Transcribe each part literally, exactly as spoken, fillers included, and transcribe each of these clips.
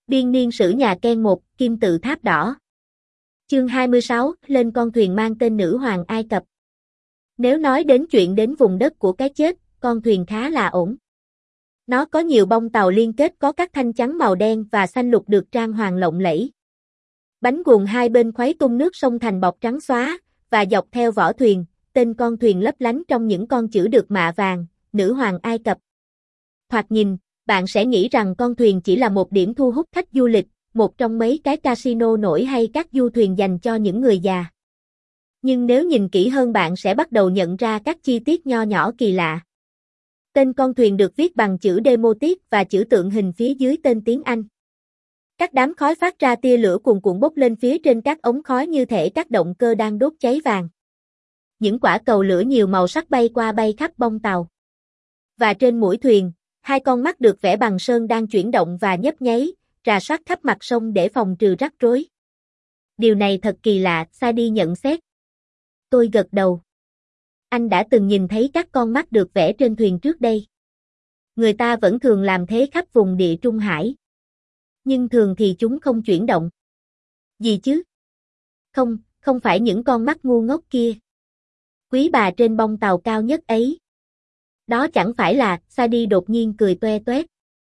Biên niên sử nhà Ken một, Kim tự tháp đỏ. Chương hai mươi sáu, lên con thuyền mang tên Nữ hoàng Ai Cập. Nếu nói đến chuyện đến vùng đất của cái chết, con thuyền khá là ổn. Nó có nhiều bông tàu liên kết có các thanh chắn màu đen và xanh lục được trang hoàng lộng lẫy. Bánh guồng hai bên khuấy tung nước sông thành bọt trắng xóa, và dọc theo vỏ thuyền, tên con thuyền lấp lánh trong những con chữ được mạ vàng, Nữ hoàng Ai Cập. Thoạt nhìn, bạn sẽ nghĩ rằng con thuyền chỉ là một điểm thu hút khách du lịch, một trong mấy cái casino nổi hay các du thuyền dành cho những người già. Nhưng nếu nhìn kỹ hơn bạn sẽ bắt đầu nhận ra các chi tiết nho nhỏ kỳ lạ. Tên con thuyền được viết bằng chữ Demotic và chữ tượng hình phía dưới tên tiếng Anh. Các đám khói phát ra tia lửa cuồn cuộn bốc lên phía trên các ống khói như thể các động cơ đang đốt cháy vàng. Những quả cầu lửa nhiều màu sắc bay qua bay khắp bông tàu. Và trên mũi thuyền, hai con mắt được vẽ bằng sơn đang chuyển động và nhấp nháy, rà soát khắp mặt sông để phòng trừ rắc rối. Điều này thật kỳ lạ, Sadi nhận xét. Tôi gật đầu. Anh đã từng nhìn thấy các con mắt được vẽ trên thuyền trước đây. Người ta vẫn thường làm thế khắp vùng Địa Trung Hải. Nhưng thường thì chúng không chuyển động. Gì chứ? Không, không phải những con mắt ngu ngốc kia. Quý bà trên bông tàu cao nhất ấy. Đó chẳng phải là, Sadi đột nhiên cười toe toét.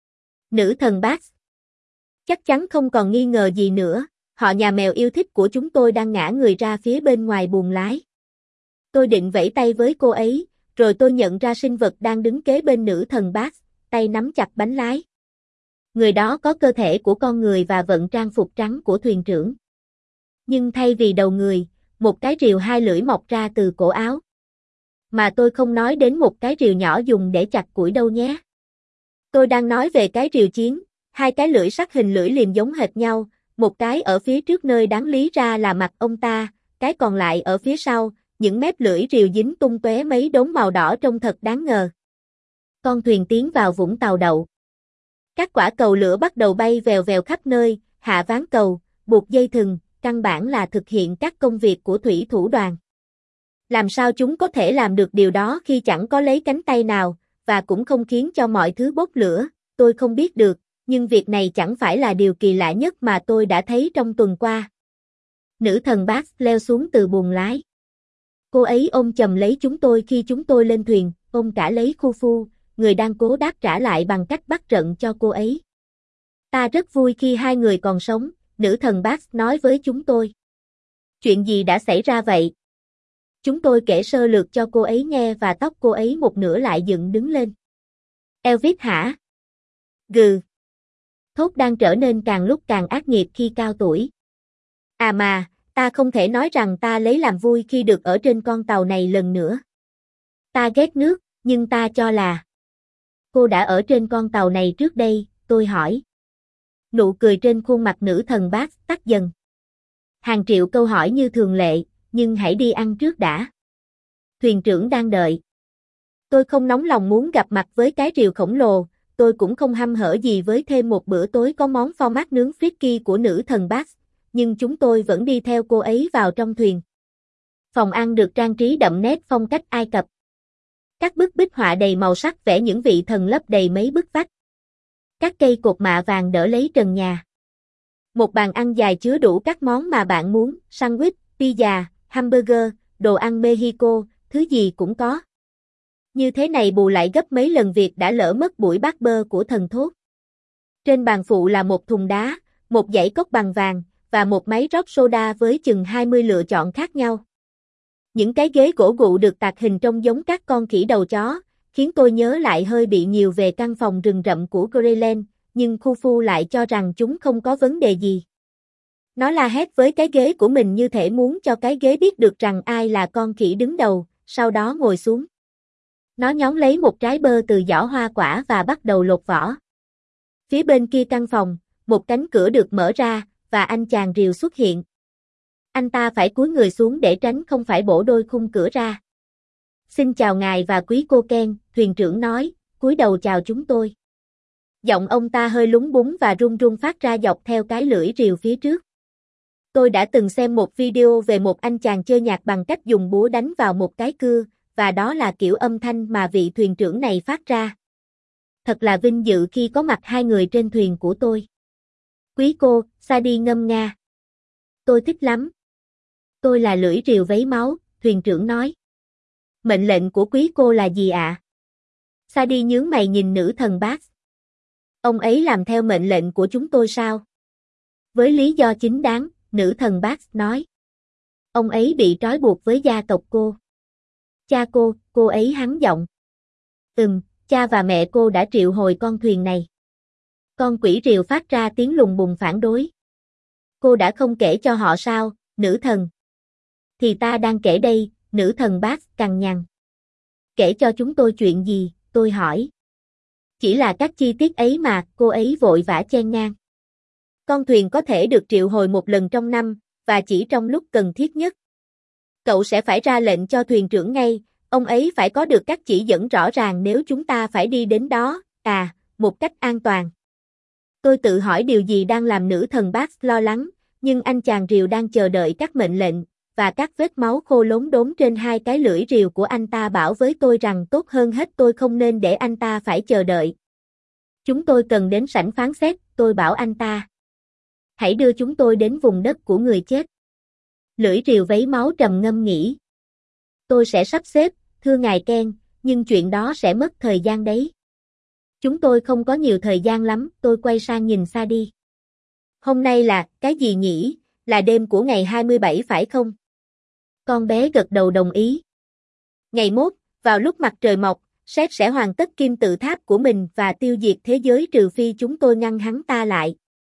Nữ thần Bax. Chắc chắn không còn nghi ngờ gì nữa, họ nhà mèo yêu thích của chúng tôi đang ngã người ra phía bên ngoài buồng lái. Tôi định vẫy tay với cô ấy, rồi tôi nhận ra sinh vật đang đứng kế bên nữ thần Bax, tay nắm chặt bánh lái. Người đó có cơ thể của con người và vận trang phục trắng của thuyền trưởng. Nhưng thay vì đầu người, một cái rìu hai lưỡi mọc ra từ cổ áo. Mà tôi không nói đến một cái rìu nhỏ dùng để chặt củi đâu nhé. Tôi đang nói về cái rìu chiến, hai cái lưỡi sắt hình lưỡi liềm giống hệt nhau, một cái ở phía trước nơi đáng lý ra là mặt ông ta, cái còn lại ở phía sau, những mép lưỡi rìu dính tung tóe mấy đốm màu đỏ trông thật đáng ngờ. Con thuyền tiến vào vũng tàu đậu. Các quả cầu lửa bắt đầu bay vèo vèo khắp nơi, hạ ván cầu, buộc dây thừng, căn bản là thực hiện các công việc của thủy thủ đoàn. Làm sao chúng có thể làm được điều đó khi chẳng có lấy cánh tay nào, và cũng không khiến cho mọi thứ bốc lửa, tôi không biết được, nhưng việc này chẳng phải là điều kỳ lạ nhất mà tôi đã thấy trong tuần qua. Nữ thần Bax leo xuống từ buồng lái. Cô ấy ôm chầm lấy chúng tôi khi chúng tôi lên thuyền, ôm cả lấy Khufu, người đang cố đáp trả lại bằng cách bắt trận cho cô ấy. Ta rất vui khi hai người còn sống, nữ thần Bax nói với chúng tôi. Chuyện gì đã xảy ra vậy? Chúng tôi kể sơ lược cho cô ấy nghe và tóc cô ấy một nửa lại dựng đứng lên. Elvis hả? Gừ. Thốt đang trở nên càng lúc càng ác nghiệt khi cao tuổi. À mà, ta không thể nói rằng ta lấy làm vui khi được ở trên con tàu này lần nữa. Ta ghét nước, nhưng ta cho là... Cô đã ở trên con tàu này trước đây, tôi hỏi. Nụ cười trên khuôn mặt nữ thần Bax tắt dần. Hàng triệu câu hỏi như thường lệ, nhưng hãy đi ăn trước đã. Thuyền trưởng đang đợi. Tôi không nóng lòng muốn gặp mặt với cái rìu khổng lồ, tôi cũng không hăm hở gì với thêm một bữa tối có món phô mát nướng frisky của nữ thần Bax, nhưng chúng tôi vẫn đi theo cô ấy vào trong thuyền. Phòng ăn được trang trí đậm nét phong cách Ai Cập. Các bức bích họa đầy màu sắc vẽ những vị thần lấp đầy mấy bức vách. Các cây cột mạ vàng đỡ lấy trần nhà. Một bàn ăn dài chứa đủ các món mà bạn muốn, sandwich, pizza, hamburger, đồ ăn Mexico, thứ gì cũng có. Như thế này bù lại gấp mấy lần việc đã lỡ mất buổi bát bơ của thần thốt. Trên bàn phụ là một thùng đá, một dãy cốc bằng vàng, và một máy rót soda với chừng hai mươi lựa chọn khác nhau. Những cái ghế gỗ gụ được tạc hình trông giống các con khỉ đầu chó, khiến tôi nhớ lại hơi bị nhiều về căn phòng rừng rậm của Greenland, nhưng Khufu lại cho rằng chúng không có vấn đề gì. Nó la hét với cái ghế của mình như thể muốn cho cái ghế biết được rằng ai là con khỉ đứng đầu, sau đó ngồi xuống. Nó nhón lấy một trái bơ từ giỏ hoa quả và bắt đầu lột vỏ. Phía bên kia căn phòng, một cánh cửa được mở ra, và anh chàng rìu xuất hiện. Anh ta phải cúi người xuống để tránh không phải bổ đôi khung cửa ra. Xin chào ngài và quý cô Ken, thuyền trưởng nói, cúi đầu chào chúng tôi. Giọng ông ta hơi lúng búng và run run phát ra dọc theo cái lưỡi rìu phía trước. Tôi đã từng xem một video về một anh chàng chơi nhạc bằng cách dùng búa đánh vào một cái cưa, và đó là kiểu âm thanh mà vị thuyền trưởng này phát ra. Thật là vinh dự khi có mặt hai người trên thuyền của tôi. Quý cô, Sadie ngâm nga. Tôi thích lắm. Tôi là lưỡi rìu vấy máu, thuyền trưởng nói. Mệnh lệnh của quý cô là gì ạ? À? Sadie nhướng mày nhìn nữ thần Bax. Ông ấy làm theo mệnh lệnh của chúng tôi sao? Với lý do chính đáng, nữ thần Bax nói. Ông ấy bị trói buộc với gia tộc cô. Cha cô, cô ấy hắn giọng. Ừm, cha và mẹ cô đã triệu hồi con thuyền này. Con quỷ rìu phát ra tiếng lùng bùng phản đối. Cô đã không kể cho họ sao, nữ thần? Thì ta đang kể đây, nữ thần Bax cằn nhằn. Kể cho chúng tôi chuyện gì, tôi hỏi. Chỉ là các chi tiết ấy mà, cô ấy vội vã chen ngang. Con thuyền có thể được triệu hồi một lần trong năm, và chỉ trong lúc cần thiết nhất. Cậu sẽ phải ra lệnh cho thuyền trưởng ngay, ông ấy phải có được các chỉ dẫn rõ ràng nếu chúng ta phải đi đến đó, à, một cách an toàn. Tôi tự hỏi điều gì đang làm nữ thần Bax lo lắng, nhưng anh chàng rìu đang chờ đợi các mệnh lệnh, và các vết máu khô lốm đốm trên hai cái lưỡi rìu của anh ta bảo với tôi rằng tốt hơn hết tôi không nên để anh ta phải chờ đợi. Chúng tôi cần đến sảnh phán xét, tôi bảo anh ta. Hãy đưa chúng tôi đến vùng đất của người chết. Lưỡi rìu vấy máu trầm ngâm nghĩ. Tôi sẽ sắp xếp, thưa ngài Ken, nhưng chuyện đó sẽ mất thời gian đấy. Chúng tôi không có nhiều thời gian lắm, tôi quay sang nhìn Sadie. Hôm nay là, cái gì nhỉ, là đêm của ngày hai mươi bảy phải không? Con bé gật đầu đồng ý. Ngày mốt, vào lúc mặt trời mọc, Seth sẽ hoàn tất kim tự tháp của mình và tiêu diệt thế giới trừ phi chúng tôi ngăn hắn ta lại.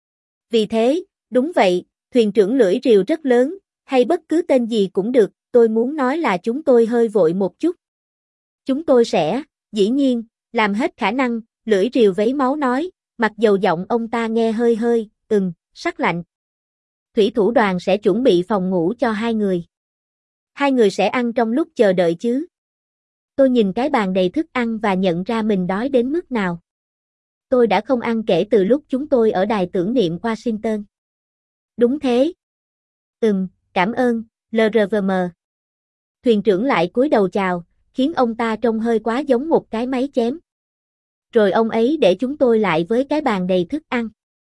Vì thế, đúng vậy, thuyền trưởng lưỡi rìu rất lớn, hay bất cứ tên gì cũng được, tôi muốn nói là chúng tôi hơi vội một chút. Chúng tôi sẽ, dĩ nhiên, làm hết khả năng, lưỡi rìu vấy máu nói, mặc dầu giọng ông ta nghe hơi hơi, ừm, sắc lạnh. Thủy thủ đoàn sẽ chuẩn bị phòng ngủ cho hai người. Hai người sẽ ăn trong lúc chờ đợi chứ. Tôi nhìn cái bàn đầy thức ăn và nhận ra mình đói đến mức nào. Tôi đã không ăn kể từ lúc chúng tôi ở đài tưởng niệm Washington. Đúng thế. Ừm, cảm ơn, lờ rờ vê em. Thuyền trưởng lại cúi đầu chào, khiến ông ta trông hơi quá giống một cái máy chém. Rồi ông ấy để chúng tôi lại với cái bàn đầy thức ăn.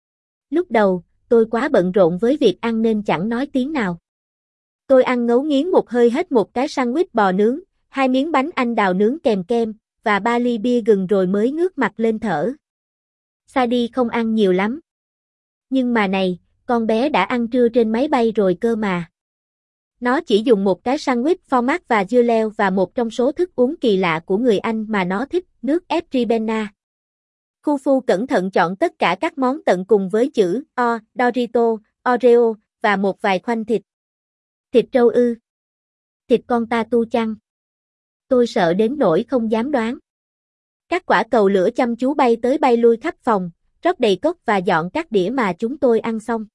Lúc đầu, tôi quá bận rộn với việc ăn nên chẳng nói tiếng nào. Tôi ăn ngấu nghiến một hơi hết một cái sandwich bò nướng, hai miếng bánh anh đào nướng kèm kem, và ba ly bia gừng rồi mới ngước mặt lên thở. Sadie không ăn nhiều lắm. Nhưng mà này, con bé đã ăn trưa trên máy bay rồi cơ mà. Nó chỉ dùng một cái sandwich format và dưa leo và một trong số thức uống kỳ lạ của người Anh mà nó thích, nước ép Ribena. Khufu cẩn thận chọn tất cả các món tận cùng với chữ O, Dorito, Oreo, và một vài khoanh thịt. Thịt trâu ư? Thịt con ta tu chăng? Tôi sợ đến nỗi không dám đoán. Các quả cầu lửa chăm chú bay tới bay lui khắp phòng, rót đầy cốc và dọn các đĩa mà chúng tôi ăn xong.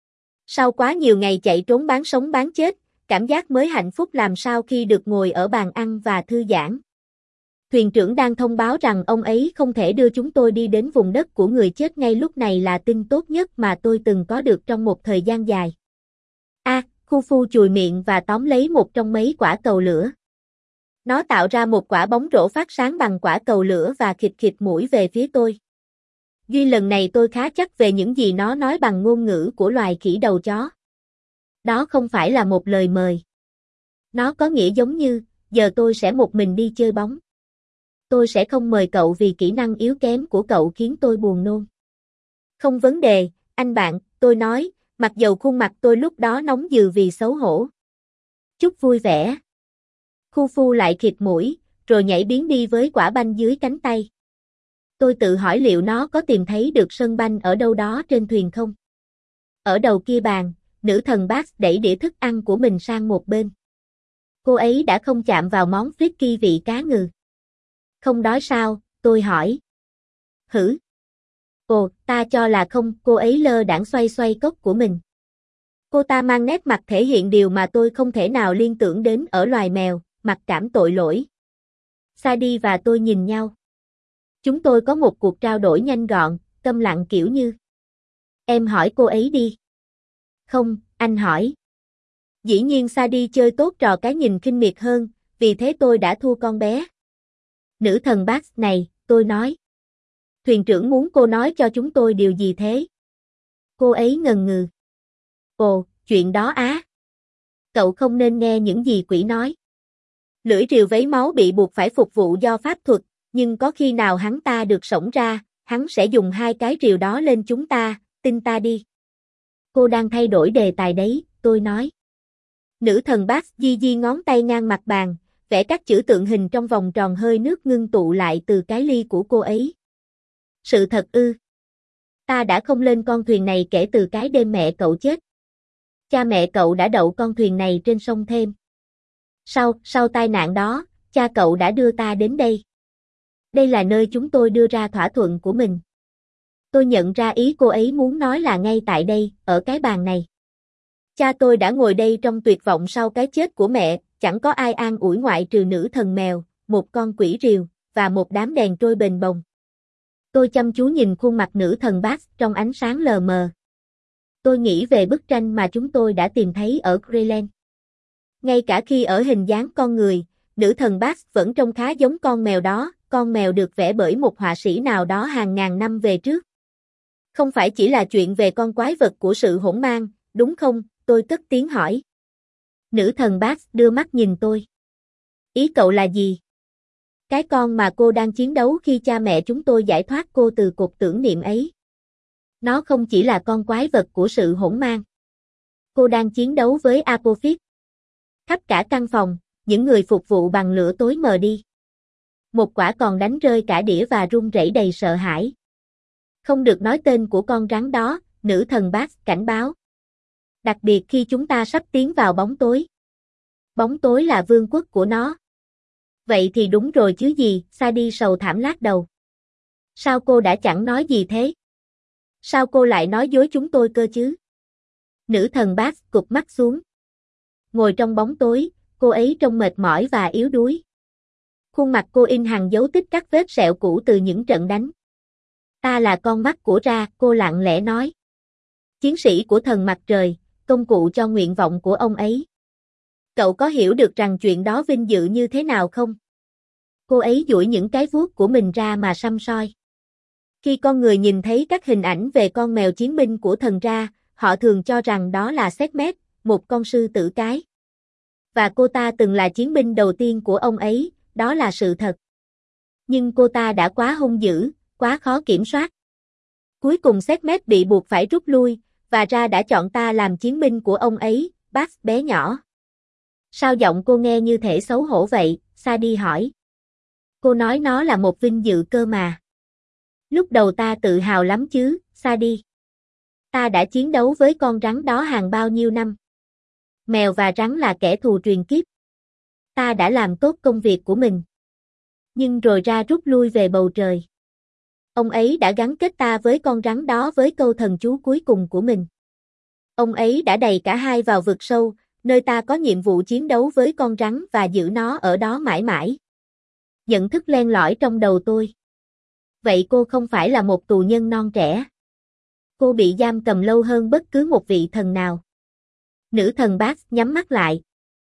Sau quá nhiều ngày chạy trốn bán sống bán chết, cảm giác mới hạnh phúc làm sao khi được ngồi ở bàn ăn và thư giãn. Thuyền trưởng đang thông báo rằng ông ấy không thể đưa chúng tôi đi đến vùng đất của người chết ngay lúc này là tin tốt nhất mà tôi từng có được trong một thời gian dài. A, à, Khufu chùi miệng và tóm lấy một trong mấy quả cầu lửa. Nó tạo ra một quả bóng rổ phát sáng bằng quả cầu lửa và khịt khịt mũi về phía tôi. Duy lần này tôi khá chắc về những gì nó nói bằng ngôn ngữ của loài khỉ đầu chó. Đó không phải là một lời mời. Nó có nghĩa giống như, giờ tôi sẽ một mình đi chơi bóng. Tôi sẽ không mời cậu vì kỹ năng yếu kém của cậu khiến tôi buồn nôn. Không vấn đề, anh bạn, tôi nói, mặc dầu khuôn mặt tôi lúc đó nóng dừ vì xấu hổ. Chúc vui vẻ. Khufu lại khịt mũi, rồi nhảy biến đi với quả banh dưới cánh tay. Tôi tự hỏi liệu nó có tìm thấy được sân banh ở đâu đó trên thuyền không? Ở đầu kia bàn, nữ thần Bax đẩy đĩa thức ăn của mình sang một bên. Cô ấy đã không chạm vào món frisky vị cá ngừ. Không đói sao, tôi hỏi. Hử? Ồ, ta cho là không, cô ấy lơ đãng xoay xoay cốc của mình. Cô ta mang nét mặt thể hiện điều mà tôi không thể nào liên tưởng đến ở loài mèo, mặc cảm tội lỗi. Sadie và tôi nhìn nhau. Chúng tôi có một cuộc trao đổi nhanh gọn, câm lặng kiểu như. Em hỏi cô ấy đi. Không, anh hỏi. Dĩ nhiên Sadie chơi tốt trò cái nhìn khinh miệt hơn, vì thế tôi đã thua con bé. Nữ thần Bax này, tôi nói. Thuyền trưởng muốn cô nói cho chúng tôi điều gì thế? Cô ấy ngần ngừ. Ồ, chuyện đó á. Cậu không nên nghe những gì quỷ nói. Lưỡi rìu vấy máu bị buộc phải phục vụ do pháp thuật, nhưng có khi nào hắn ta được sống ra, hắn sẽ dùng hai cái rìu đó lên chúng ta, tin ta đi. Cô đang thay đổi đề tài đấy, tôi nói. Nữ thần bác di di ngón tay ngang mặt bàn, vẽ các chữ tượng hình trong vòng tròn hơi nước ngưng tụ lại từ cái ly của cô ấy. Sự thật ư? Ta đã không lên con thuyền này kể từ cái đêm mẹ cậu chết. Cha mẹ cậu đã đậu con thuyền này trên sông Thêm. Sau, sau tai nạn đó, cha cậu đã đưa ta đến đây. Đây là nơi chúng tôi đưa ra thỏa thuận của mình. Tôi nhận ra ý cô ấy muốn nói là ngay tại đây, ở cái bàn này. Cha tôi đã ngồi đây trong tuyệt vọng sau cái chết của mẹ, chẳng có ai an ủi ngoại trừ nữ thần mèo, một con quỷ rìu, và một đám đèn trôi bềnh bồng. Tôi chăm chú nhìn khuôn mặt nữ thần Bax trong ánh sáng lờ mờ. Tôi nghĩ về bức tranh mà chúng tôi đã tìm thấy ở Greenland. Ngay cả khi ở hình dáng con người, nữ thần Bax vẫn trông khá giống con mèo đó, con mèo được vẽ bởi một họa sĩ nào đó hàng ngàn năm về trước. Không phải chỉ là chuyện về con quái vật của sự hỗn mang, đúng không? Tôi cất tiếng hỏi. Nữ thần Bax đưa mắt nhìn tôi. Ý cậu là gì? Cái con mà cô đang chiến đấu khi cha mẹ chúng tôi giải thoát cô từ cột tưởng niệm ấy. Nó không chỉ là con quái vật của sự hỗn mang. Cô đang chiến đấu với Apophis. Khắp cả căn phòng, những người phục vụ bằng lửa tối mờ đi. Một quả còn đánh rơi cả đĩa và run rẩy đầy sợ hãi. Không được nói tên của con rắn đó, nữ thần Bax cảnh báo. Đặc biệt khi chúng ta sắp tiến vào bóng tối. Bóng tối là vương quốc của nó. Vậy thì đúng rồi chứ gì, Sadie sầu thảm lắc đầu. Sao cô đã chẳng nói gì thế? Sao cô lại nói dối chúng tôi cơ chứ? Nữ thần Bax cụp mắt xuống. Ngồi trong bóng tối, cô ấy trông mệt mỏi và yếu đuối. Khuôn mặt cô in hằn dấu tích các vết sẹo cũ từ những trận đánh. Ta là con mắt của Ra, cô lặng lẽ nói. Chiến sĩ của thần mặt trời, công cụ cho nguyện vọng của ông ấy. Cậu có hiểu được rằng chuyện đó vinh dự như thế nào không? Cô ấy duỗi những cái vuốt của mình ra mà săm soi. Khi con người nhìn thấy các hình ảnh về con mèo chiến binh của thần Ra, họ thường cho rằng đó là Sekhmet, một con sư tử cái. Và cô ta từng là chiến binh đầu tiên của ông ấy, đó là sự thật. Nhưng cô ta đã quá hung dữ, quá khó kiểm soát. Cuối cùng Sekhmet bị buộc phải rút lui, và Ra đã chọn ta làm chiến binh của ông ấy, Bax bé nhỏ. Sao giọng cô nghe như thể xấu hổ vậy? Sadie hỏi. Cô nói nó là một vinh dự cơ mà. Lúc đầu ta tự hào lắm chứ, Sadie. Ta đã chiến đấu với con rắn đó hàng bao nhiêu năm. Mèo và rắn là kẻ thù truyền kiếp. Ta đã làm tốt công việc của mình. Nhưng rồi Ra rút lui về bầu trời. Ông ấy đã gắn kết ta với con rắn đó với câu thần chú cuối cùng của mình. Ông ấy đã đẩy cả hai vào vực sâu, nơi ta có nhiệm vụ chiến đấu với con rắn và giữ nó ở đó mãi mãi. Nhận thức len lỏi trong đầu tôi. Vậy cô không phải là một tù nhân non trẻ. Cô bị giam cầm lâu hơn bất cứ một vị thần nào. Nữ thần Bax nhắm mắt lại.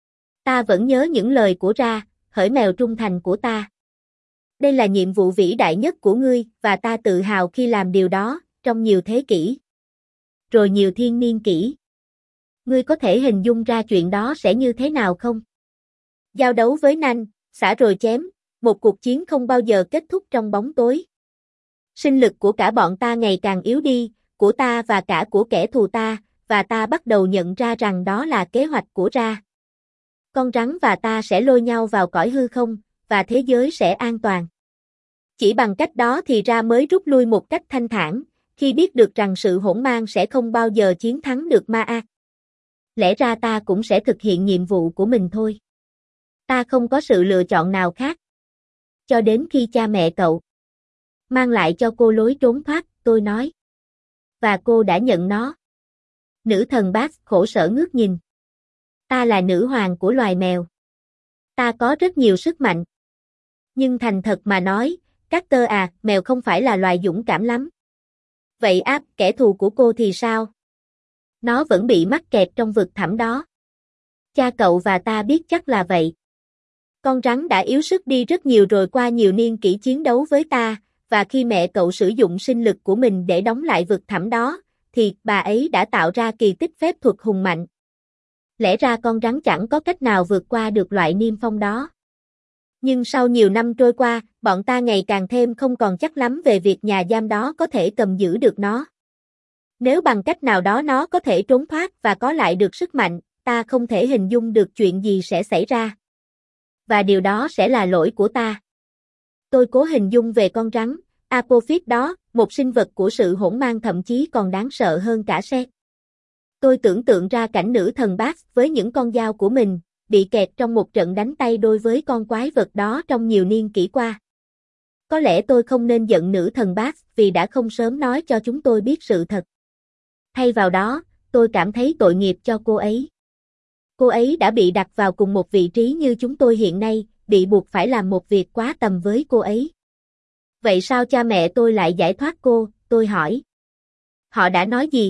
Ta vẫn nhớ những lời của Ra, hỡi mèo trung thành của ta. Đây là nhiệm vụ vĩ đại nhất của ngươi, và ta tự hào khi làm điều đó, trong nhiều thế kỷ. Rồi nhiều thiên niên kỷ. Ngươi có thể hình dung ra chuyện đó sẽ như thế nào không? Giao đấu với nanh, xả rồi chém, một cuộc chiến không bao giờ kết thúc trong bóng tối. Sinh lực của cả bọn ta ngày càng yếu đi, của ta và cả của kẻ thù ta, và ta bắt đầu nhận ra rằng đó là kế hoạch của Ra. Con rắn và ta sẽ lôi nhau vào cõi hư không, và thế giới sẽ an toàn. Chỉ bằng cách đó thì Ra mới rút lui một cách thanh thản, khi biết được rằng sự hỗn mang sẽ không bao giờ chiến thắng được ma ác. Lẽ ra ta cũng sẽ thực hiện nhiệm vụ của mình thôi. Ta không có sự lựa chọn nào khác. Cho đến khi cha mẹ cậu mang lại cho cô lối trốn thoát, tôi nói. Và cô đã nhận nó. Nữ thần Bax khổ sở ngước nhìn. Ta là nữ hoàng của loài mèo. Ta có rất nhiều sức mạnh. Nhưng thành thật mà nói, Carter à, mèo không phải là loài dũng cảm lắm. Vậy áp, kẻ thù của cô thì sao? Nó vẫn bị mắc kẹt trong vực thẳm đó. Cha cậu và ta biết chắc là vậy. Con rắn đã yếu sức đi rất nhiều rồi qua nhiều niên kỷ chiến đấu với ta, và khi mẹ cậu sử dụng sinh lực của mình để đóng lại vực thẳm đó, thì bà ấy đã tạo ra kỳ tích phép thuật hùng mạnh. Lẽ ra con rắn chẳng có cách nào vượt qua được loại niêm phong đó. Nhưng sau nhiều năm trôi qua, bọn ta ngày càng thêm không còn chắc lắm về việc nhà giam đó có thể cầm giữ được nó. Nếu bằng cách nào đó nó có thể trốn thoát và có lại được sức mạnh, ta không thể hình dung được chuyện gì sẽ xảy ra. Và điều đó sẽ là lỗi của ta. Tôi cố hình dung về con rắn, Apophis đó, một sinh vật của sự hỗn mang thậm chí còn đáng sợ hơn cả sét. Tôi tưởng tượng ra cảnh nữ thần Bax với những con dao của mình, bị kẹt trong một trận đánh tay đôi với con quái vật đó trong nhiều niên kỷ qua. Có lẽ tôi không nên giận nữ thần Bax vì đã không sớm nói cho chúng tôi biết sự thật. Thay vào đó, tôi cảm thấy tội nghiệp cho cô ấy. Cô ấy đã bị đặt vào cùng một vị trí như chúng tôi hiện nay, bị buộc phải làm một việc quá tầm với cô ấy. Vậy sao cha mẹ tôi lại giải thoát cô, tôi hỏi. Họ đã nói gì?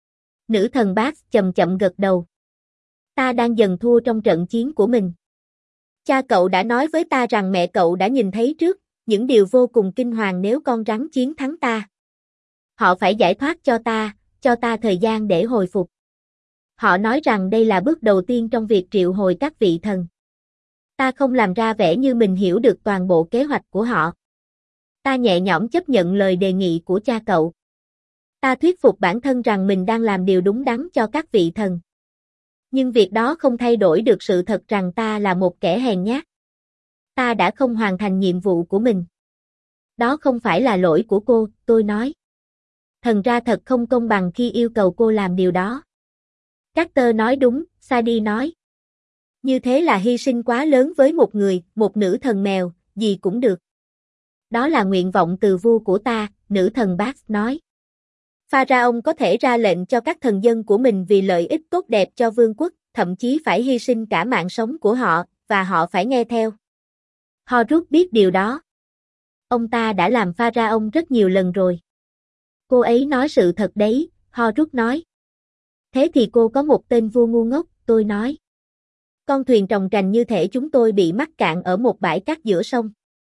Nữ thần Bax chậm chậm gật đầu. Ta đang dần thua trong trận chiến của mình. Cha cậu đã nói với ta rằng mẹ cậu đã nhìn thấy trước, những điều vô cùng kinh hoàng nếu con rắn chiến thắng ta. Họ phải giải thoát cho ta, cho ta thời gian để hồi phục. Họ nói rằng đây là bước đầu tiên trong việc triệu hồi các vị thần. Ta không làm ra vẻ như mình hiểu được toàn bộ kế hoạch của họ. Ta nhẹ nhõm chấp nhận lời đề nghị của cha cậu. Ta thuyết phục bản thân rằng mình đang làm điều đúng đắn cho các vị thần. Nhưng việc đó không thay đổi được sự thật rằng ta là một kẻ hèn nhát. Ta đã không hoàn thành nhiệm vụ của mình. Đó không phải là lỗi của cô, tôi nói. Thần ra thật không công bằng khi yêu cầu cô làm điều đó. Carter nói đúng, Sadie nói. Như thế là hy sinh quá lớn với một người, một nữ thần mèo, gì cũng được. Đó là nguyện vọng từ vua của ta, nữ thần Bax nói. Pharaoh có thể ra lệnh cho các thần dân của mình vì lợi ích tốt đẹp cho vương quốc, thậm chí phải hy sinh cả mạng sống của họ, và họ phải nghe theo. Horus biết điều đó. Ông ta đã làm Pharaoh rất nhiều lần rồi. Cô ấy nói sự thật đấy, Horus nói. Thế thì cô có một tên vua ngu ngốc, tôi nói. Con thuyền trồng trành như thể chúng tôi bị mắc cạn ở một bãi cát giữa sông.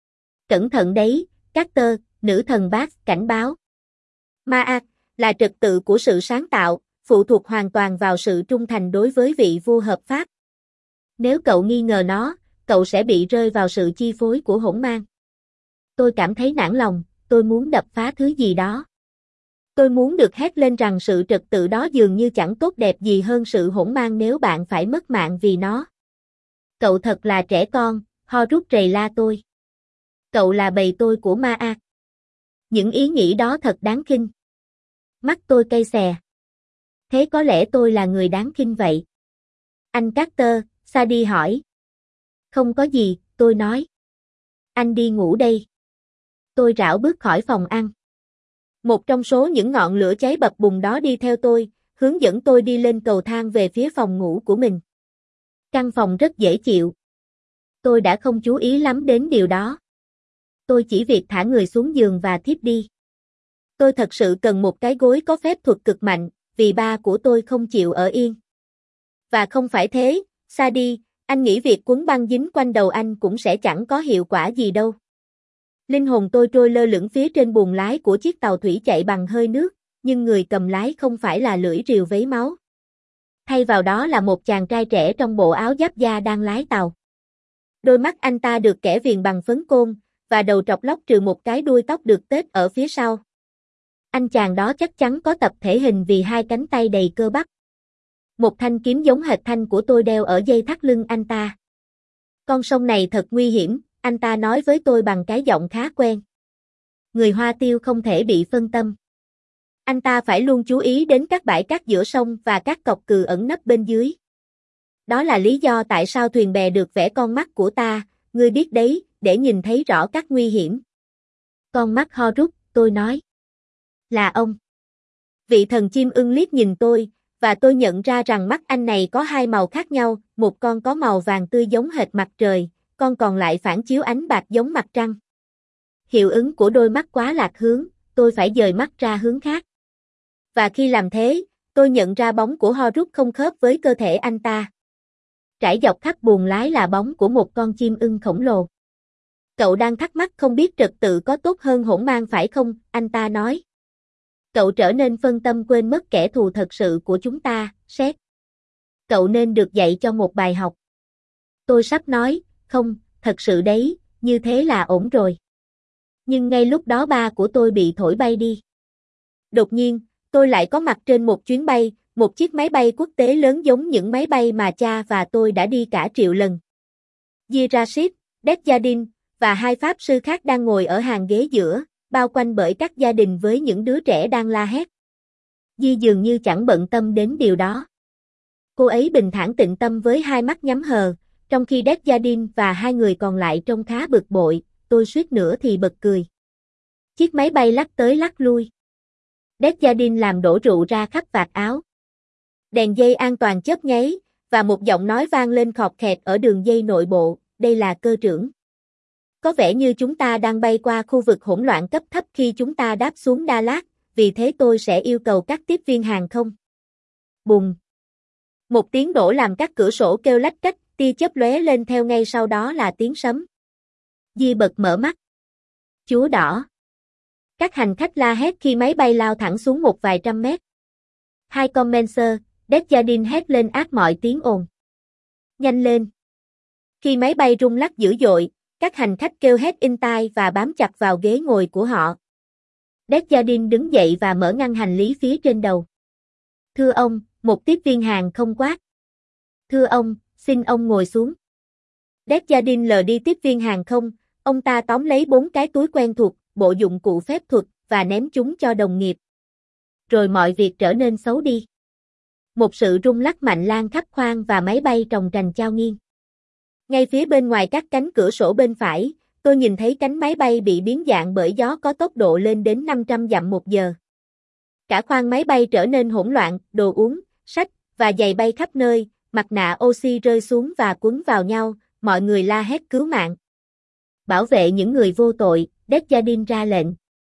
Cẩn thận đấy, Carter, nữ thần Bax cảnh báo. Ma'at là trật tự của sự sáng tạo, phụ thuộc hoàn toàn vào sự trung thành đối với vị vua hợp pháp. Nếu cậu nghi ngờ nó, cậu sẽ bị rơi vào sự chi phối của hỗn mang. Tôi cảm thấy nản lòng, tôi muốn đập phá thứ gì đó. Tôi muốn được hét lên rằng sự trật tự đó dường như chẳng tốt đẹp gì hơn sự hỗn mang nếu bạn phải mất mạng vì nó. Cậu thật là trẻ con, Horus rầy la tôi. Cậu là bầy tôi của Ma'at. Những ý nghĩ đó thật đáng khinh. Mắt tôi cay xè. Thế có lẽ tôi là người đáng khinh vậy? Anh Carter, Sadie hỏi. Không có gì, tôi nói. Anh đi ngủ đây. Tôi rảo bước khỏi phòng ăn. Một trong số những ngọn lửa cháy bập bùng đó đi theo tôi, hướng dẫn tôi đi lên cầu thang về phía phòng ngủ của mình. Căn phòng rất dễ chịu. Tôi đã không chú ý lắm đến điều đó. Tôi chỉ việc thả người xuống giường và thiếp đi. Tôi thật sự cần một cái gối có phép thuật cực mạnh, vì ba của tôi không chịu ở yên. Và không phải thế, Sadie, anh nghĩ việc quấn băng dính quanh đầu anh cũng sẽ chẳng có hiệu quả gì đâu. Linh hồn tôi trôi lơ lửng phía trên buồng lái của chiếc tàu thủy chạy bằng hơi nước, nhưng người cầm lái không phải là lưỡi rìu vấy máu. Thay vào đó là một chàng trai trẻ trong bộ áo giáp da đang lái tàu. Đôi mắt anh ta được kẻ viền bằng phấn côn, và đầu trọc lóc trừ một cái đuôi tóc được tết ở phía sau. Anh chàng đó chắc chắn có tập thể hình vì hai cánh tay đầy cơ bắp. Một thanh kiếm giống hệt thanh của tôi đeo ở dây thắt lưng anh ta. Con sông này thật nguy hiểm, anh ta nói với tôi bằng cái giọng khá quen. Người Hoa Tiêu không thể bị phân tâm. Anh ta phải luôn chú ý đến các bãi cát giữa sông và các cọc cừ ẩn nấp bên dưới. Đó là lý do tại sao thuyền bè được vẽ con mắt của ta, ngươi biết đấy, để nhìn thấy rõ các nguy hiểm. Con mắt Horus, tôi nói. Là ông. Vị thần chim ưng liếc nhìn tôi, và tôi nhận ra rằng mắt anh này có hai màu khác nhau, một con có màu vàng tươi giống hệt mặt trời, con còn lại phản chiếu ánh bạc giống mặt trăng. Hiệu ứng của đôi mắt quá lạc hướng, tôi phải dời mắt ra hướng khác. Và khi làm thế, tôi nhận ra bóng của Horus không khớp với cơ thể anh ta. Trải dọc khắp buồng lái là bóng của một con chim ưng khổng lồ. Cậu đang thắc mắc không biết trật tự có tốt hơn hỗn mang phải không, anh ta nói. Cậu trở nên phân tâm quên mất kẻ thù thật sự của chúng ta, Seth. Cậu nên được dạy cho một bài học. Tôi sắp nói, không, thật sự đấy, như thế là ổn rồi. Nhưng ngay lúc đó ba của tôi bị thổi bay đi. Đột nhiên, tôi lại có mặt trên một chuyến bay, một chiếc máy bay quốc tế lớn giống những máy bay mà cha và tôi đã đi cả triệu lần. Yi Rashid, Desjardins và hai pháp sư khác đang ngồi ở hàng ghế giữa, bao quanh bởi các gia đình với những đứa trẻ đang la hét. Yi dường như chẳng bận tâm đến điều đó. Cô ấy bình thản tịnh tâm với hai mắt nhắm hờ, trong khi Desjardins và hai người còn lại trông khá bực bội, tôi suýt nữa thì bật cười. Chiếc máy bay lắc tới lắc lui. Desjardins làm đổ rượu ra khắp vạt áo. Đèn dây an toàn chớp nháy, và một giọng nói vang lên khọt khẹt ở đường dây nội bộ, đây là cơ trưởng. Có vẻ như chúng ta đang bay qua khu vực hỗn loạn cấp thấp khi chúng ta đáp xuống Đà Lạt, vì thế tôi sẽ yêu cầu các tiếp viên hàng không. Bùng! Một tiếng nổ làm các cửa sổ kêu lách cách, tia chớp lóe lên theo ngay sau đó là tiếng sấm. Di bật mở mắt. Chúa đỏ! Các hành khách la hét khi máy bay lao thẳng xuống một vài trăm mét. Hai Commander, Desjardins hét lên át mọi tiếng ồn. Nhanh lên! Khi máy bay rung lắc dữ dội, các hành khách kêu hét in tai và bám chặt vào ghế ngồi của họ. Desjardins đứng dậy và mở ngăn hành lý phía trên đầu. Thưa ông, một tiếp viên hàng không quát. Thưa ông, xin ông ngồi xuống. Desjardins lờ đi tiếp viên hàng không, ông ta tóm lấy bốn cái túi quen thuộc, bộ dụng cụ phép thuật, và ném chúng cho đồng nghiệp. Rồi mọi việc trở nên xấu đi. Một sự rung lắc mạnh lan khắp khoang và máy bay trồng trành chao nghiêng. Ngay phía bên ngoài các cánh cửa sổ bên phải, tôi nhìn thấy cánh máy bay bị biến dạng bởi gió có tốc độ lên đến năm trăm dặm một giờ. Cả khoang máy bay trở nên hỗn loạn, đồ uống, sách và giày bay khắp nơi, mặt nạ oxy rơi xuống và quấn vào nhau, mọi người la hét cứu mạng. Bảo vệ những người vô tội, Desjardins ra lệnh.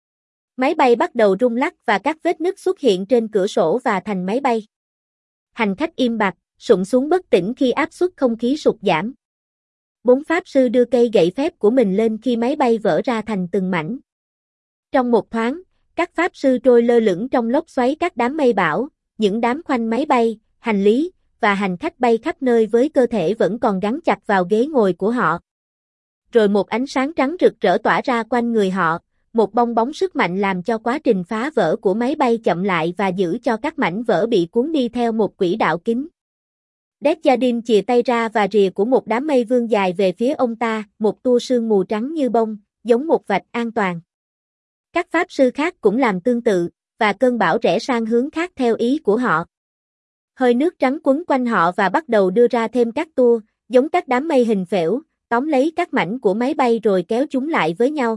Máy bay bắt đầu rung lắc và các vết nứt xuất hiện trên cửa sổ và thành máy bay. Hành khách im bặt, sụp xuống bất tỉnh khi áp suất không khí sụt giảm. Bốn pháp sư đưa cây gậy phép của mình lên khi máy bay vỡ ra thành từng mảnh. Trong một thoáng, các pháp sư trôi lơ lửng trong lốc xoáy các đám mây bão, những đám khoanh máy bay, hành lý và hành khách bay khắp nơi với cơ thể vẫn còn gắn chặt vào ghế ngồi của họ. Rồi một ánh sáng trắng rực rỡ tỏa ra quanh người họ, một bong bóng sức mạnh làm cho quá trình phá vỡ của máy bay chậm lại và giữ cho các mảnh vỡ bị cuốn đi theo một quỹ đạo kín. Desjardins chìa tay ra và rìa của một đám mây vươn dài về phía ông ta, một tua sương mù trắng như bông, giống một vạch an toàn. Các pháp sư khác cũng làm tương tự, và cơn bão rẽ sang hướng khác theo ý của họ. Hơi nước trắng quấn quanh họ và bắt đầu đưa ra thêm các tua, giống các đám mây hình phễu, tóm lấy các mảnh của máy bay rồi kéo chúng lại với nhau.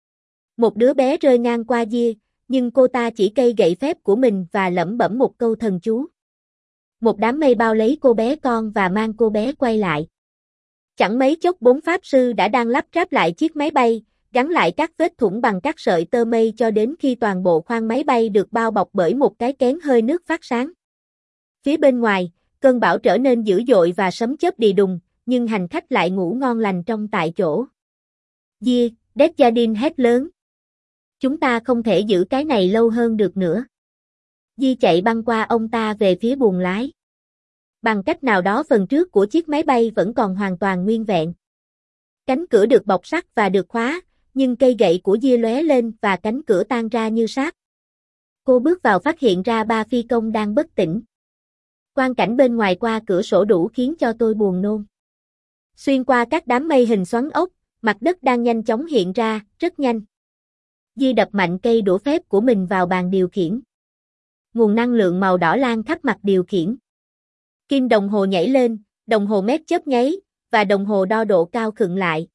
Một đứa bé rơi ngang qua Gia, nhưng cô ta chỉ cây gậy phép của mình và lẩm bẩm một câu thần chú. Một đám mây bao lấy cô bé con và mang cô bé quay lại. Chẳng mấy chốc bốn pháp sư đã đang lắp ráp lại chiếc máy bay, gắn lại các vết thủng bằng các sợi tơ mây cho đến khi toàn bộ khoang máy bay được bao bọc bởi một cái kén hơi nước phát sáng. Phía bên ngoài, cơn bão trở nên dữ dội và sấm chớp đì đùng, nhưng hành khách lại ngủ ngon lành trong tại chỗ. Gia, Desjardins hét lớn. Chúng ta không thể giữ cái này lâu hơn được nữa. Di chạy băng qua ông ta về phía buồng lái. Bằng cách nào đó phần trước của chiếc máy bay vẫn còn hoàn toàn nguyên vẹn. Cánh cửa được bọc sắt và được khóa, nhưng cây gậy của Di lóe lên và cánh cửa tan ra như sáp. Cô bước vào phát hiện ra ba phi công đang bất tỉnh. Quang cảnh bên ngoài qua cửa sổ đủ khiến cho tôi buồn nôn. Xuyên qua các đám mây hình xoắn ốc, mặt đất đang nhanh chóng hiện ra, rất nhanh. Di đập mạnh cây đũa phép của mình vào bàn điều khiển. Nguồn năng lượng màu đỏ lan khắp mặt điều khiển. Kim đồng hồ nhảy lên, đồng hồ mét chớp nháy, và đồng hồ đo độ cao khựng lại.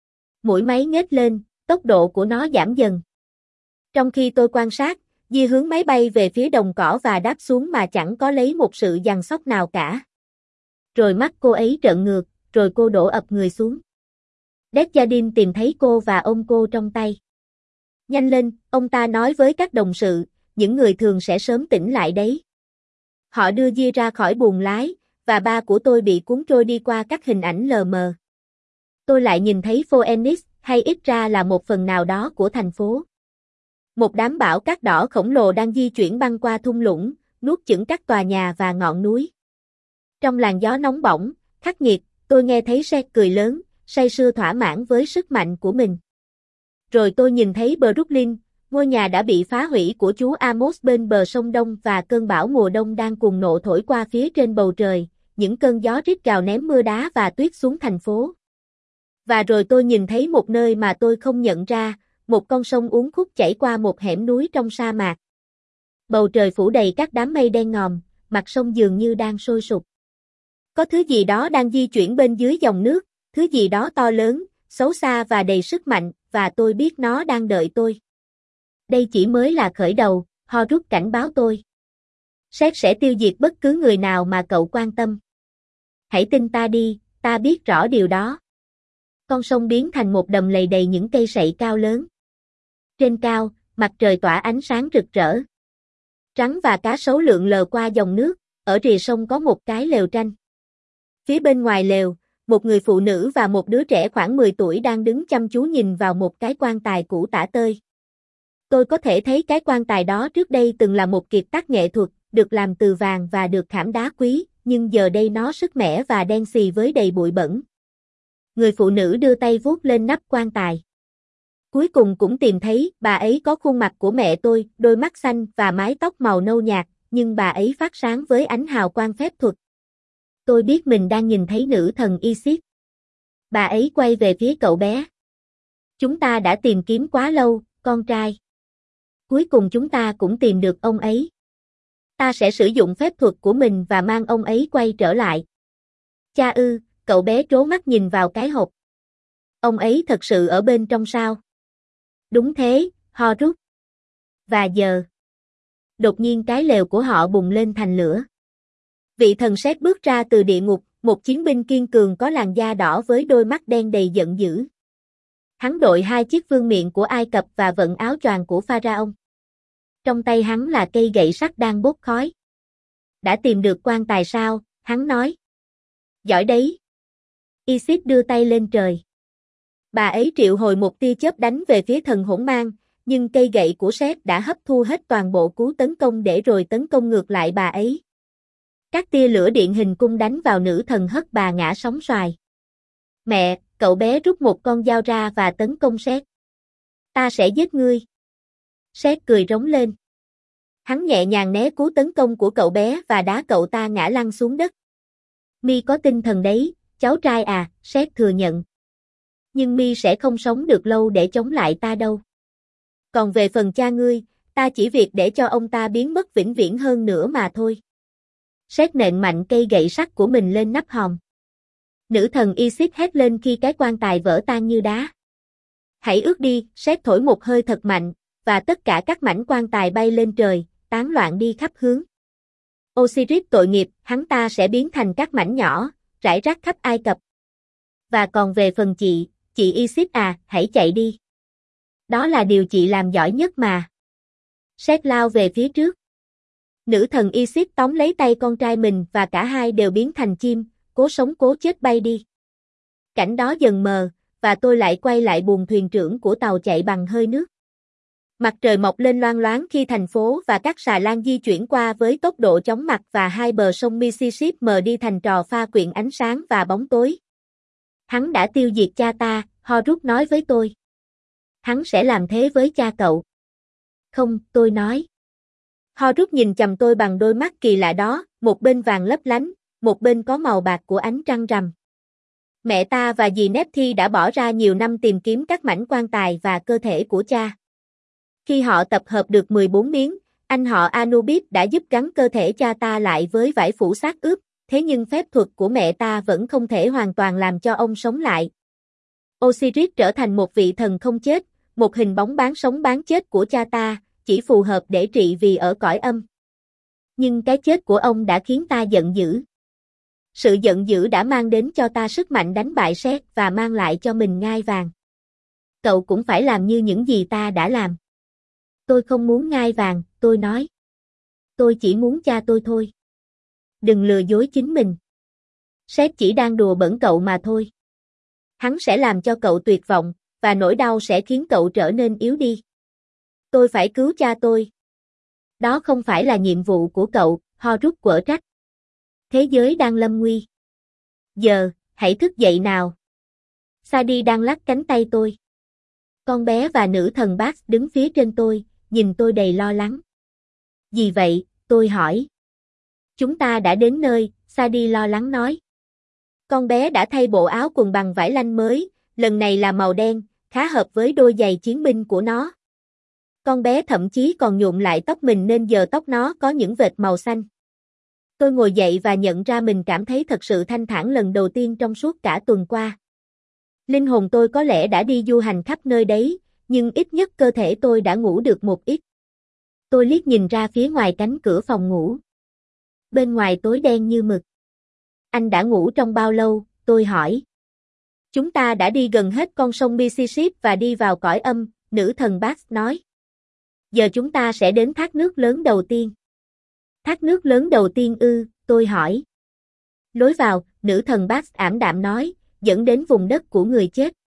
Mũi máy nhếch lên, tốc độ của nó giảm dần. Trong khi tôi quan sát, Di hướng máy bay về phía đồng cỏ và đáp xuống mà chẳng có lấy một sự giằng xóc nào cả. Rồi mắt cô ấy trợn ngược, rồi cô đổ ập người xuống. Desjardins tìm thấy cô và ôm cô trong tay. Nhanh lên, ông ta nói với các đồng sự, những người thường sẽ sớm tỉnh lại đấy. Họ đưa Gia ra khỏi buồng lái, và ba của tôi bị cuốn trôi đi qua các hình ảnh lờ mờ. Tôi lại nhìn thấy Phoenix, hay ít ra là một phần nào đó của thành phố. Một đám bão cát đỏ khổng lồ đang di chuyển băng qua thung lũng, nuốt chửng các tòa nhà và ngọn núi. Trong làn gió nóng bỏng, khắc nghiệt, tôi nghe thấy Seth cười lớn, say sưa thỏa mãn với sức mạnh của mình. Rồi tôi nhìn thấy Brooklyn, ngôi nhà đã bị phá hủy của chú Amos bên bờ sông Đông và cơn bão mùa đông đang cuồng nộ thổi qua phía trên bầu trời, những cơn gió rít gào ném mưa đá và tuyết xuống thành phố. Và rồi tôi nhìn thấy một nơi mà tôi không nhận ra, một con sông uốn khúc chảy qua một hẻm núi trong sa mạc. Bầu trời phủ đầy các đám mây đen ngòm, mặt sông dường như đang sôi sục. Có thứ gì đó đang di chuyển bên dưới dòng nước, thứ gì đó to lớn, xấu xa và đầy sức mạnh, và tôi biết nó đang đợi tôi. Đây chỉ mới là khởi đầu, Horus cảnh báo tôi. Seth sẽ tiêu diệt bất cứ người nào mà cậu quan tâm. Hãy tin ta đi, ta biết rõ điều đó. Con sông biến thành một đầm lầy đầy những cây sậy cao lớn. Trên cao, mặt trời tỏa ánh sáng rực rỡ. Rắn và cá sấu lượn lờ qua dòng nước, ở rìa sông có một cái lều tranh. Phía bên ngoài lều, một người phụ nữ và một đứa trẻ khoảng mười tuổi đang đứng chăm chú nhìn vào một cái quan tài cũ tả tơi. Tôi có thể thấy cái quan tài đó trước đây từng là một kiệt tác nghệ thuật, được làm từ vàng và được khảm đá quý, nhưng giờ đây nó sứt mẻ và đen xì với đầy bụi bẩn. Người phụ nữ đưa tay vuốt lên nắp quan tài. Cuối cùng cũng tìm thấy, bà ấy có khuôn mặt của mẹ tôi, đôi mắt xanh và mái tóc màu nâu nhạt, nhưng bà ấy phát sáng với ánh hào quang phép thuật. Tôi biết mình đang nhìn thấy nữ thần Isis. Bà ấy quay về phía cậu bé. Chúng ta đã tìm kiếm quá lâu, con trai. Cuối cùng chúng ta cũng tìm được ông ấy. Ta sẽ sử dụng phép thuật của mình và mang ông ấy quay trở lại. Cha ư, cậu bé trố mắt nhìn vào cái hộp. Ông ấy thật sự ở bên trong sao? Đúng thế, Horus. Và giờ, đột nhiên cái lều của họ bùng lên thành lửa. Vị thần Sét bước ra từ địa ngục, một chiến binh kiên cường có làn da đỏ với đôi mắt đen đầy giận dữ. Hắn đội hai chiếc vương miện của Ai Cập và vận áo choàng của Pharaoh. Trong tay hắn là cây gậy sắt đang bốc khói. Đã tìm được quan tài sao? Hắn nói. Giỏi đấy. Isis đưa tay lên trời. Bà ấy triệu hồi một tia chớp đánh về phía thần hỗn mang, nhưng cây gậy của Sét đã hấp thu hết toàn bộ cú tấn công để rồi tấn công ngược lại bà ấy. Các tia lửa điện hình cung đánh vào nữ thần hất bà ngã sóng xoài. Mẹ, cậu bé rút một con dao ra và tấn công Sét. Ta sẽ giết ngươi. Sét cười rống lên. Hắn nhẹ nhàng né cú tấn công của cậu bé và đá cậu ta ngã lăn xuống đất. Mi có tinh thần đấy, cháu trai à, Sét thừa nhận. Nhưng Mi sẽ không sống được lâu để chống lại ta đâu. Còn về phần cha ngươi, ta chỉ việc để cho ông ta biến mất vĩnh viễn hơn nữa mà thôi. Sét nện mạnh cây gậy sắt của mình lên nắp hòm. Nữ thần Isis hét lên khi cái quan tài vỡ tan như đá. Hãy ướt đi, Sét thổi một hơi thật mạnh, và tất cả các mảnh quan tài bay lên trời, tán loạn đi khắp hướng. Osiris tội nghiệp, hắn ta sẽ biến thành các mảnh nhỏ, rải rác khắp Ai Cập. Và còn về phần chị, chị Isis à, hãy chạy đi. Đó là điều chị làm giỏi nhất mà. Sét lao về phía trước. Nữ thần Isis tóm lấy tay con trai mình và cả hai đều biến thành chim, cố sống cố chết bay đi. Cảnh đó dần mờ, và tôi lại quay lại buồng thuyền trưởng của tàu chạy bằng hơi nước. Mặt trời mọc lên loang loáng khi thành phố và các xà lan di chuyển qua với tốc độ chóng mặt và hai bờ sông Mississippi mờ đi thành trò pha quyện ánh sáng và bóng tối. Hắn đã tiêu diệt cha ta, Horus nói với tôi. Hắn sẽ làm thế với cha cậu. Không, tôi nói. Horus nhìn chằm tôi bằng đôi mắt kỳ lạ đó, một bên vàng lấp lánh, một bên có màu bạc của ánh trăng rằm. Mẹ ta và dì Nephthys đã bỏ ra nhiều năm tìm kiếm các mảnh quan tài và cơ thể của cha. Khi họ tập hợp được mười bốn miếng, anh họ Anubis đã giúp gắn cơ thể cha ta lại với vải phủ xác ướp, thế nhưng phép thuật của mẹ ta vẫn không thể hoàn toàn làm cho ông sống lại. Osiris trở thành một vị thần không chết, một hình bóng bán sống bán chết của cha ta, chỉ phù hợp để trị vì ở cõi âm. Nhưng cái chết của ông đã khiến ta giận dữ. Sự giận dữ đã mang đến cho ta sức mạnh đánh bại Sét và mang lại cho mình ngai vàng. Cậu cũng phải làm như những gì ta đã làm. Tôi không muốn ngai vàng, tôi nói. Tôi chỉ muốn cha tôi thôi. Đừng lừa dối chính mình. Sét chỉ đang đùa bỡn cậu mà thôi. Hắn sẽ làm cho cậu tuyệt vọng, và nỗi đau sẽ khiến cậu trở nên yếu đi. Tôi phải cứu cha tôi. Đó không phải là nhiệm vụ của cậu, Horus quở trách. Thế giới đang lâm nguy. Giờ, hãy thức dậy nào. Sadie đang lắc cánh tay tôi. Con bé và nữ thần Bax đứng phía trên tôi, nhìn tôi đầy lo lắng. Gì vậy, tôi hỏi. Chúng ta đã đến nơi, Sadie lo lắng nói. Con bé đã thay bộ áo quần bằng vải lanh mới, lần này là màu đen, khá hợp với đôi giày chiến binh của nó. Con bé thậm chí còn nhuộm lại tóc mình nên giờ tóc nó có những vệt màu xanh. Tôi ngồi dậy và nhận ra mình cảm thấy thật sự thanh thản lần đầu tiên trong suốt cả tuần qua. Linh hồn tôi có lẽ đã đi du hành khắp nơi đấy, nhưng ít nhất cơ thể tôi đã ngủ được một ít. Tôi liếc nhìn ra phía ngoài cánh cửa phòng ngủ. Bên ngoài tối đen như mực. Anh đã ngủ trong bao lâu? Tôi hỏi. Chúng ta đã đi gần hết con sông Mississippi và đi vào cõi âm, nữ thần Bax nói. Giờ chúng ta sẽ đến thác nước lớn đầu tiên. Thác nước lớn đầu tiên ư, tôi hỏi. Lối vào, nữ thần Bax ảm đạm nói, dẫn đến vùng đất của người chết.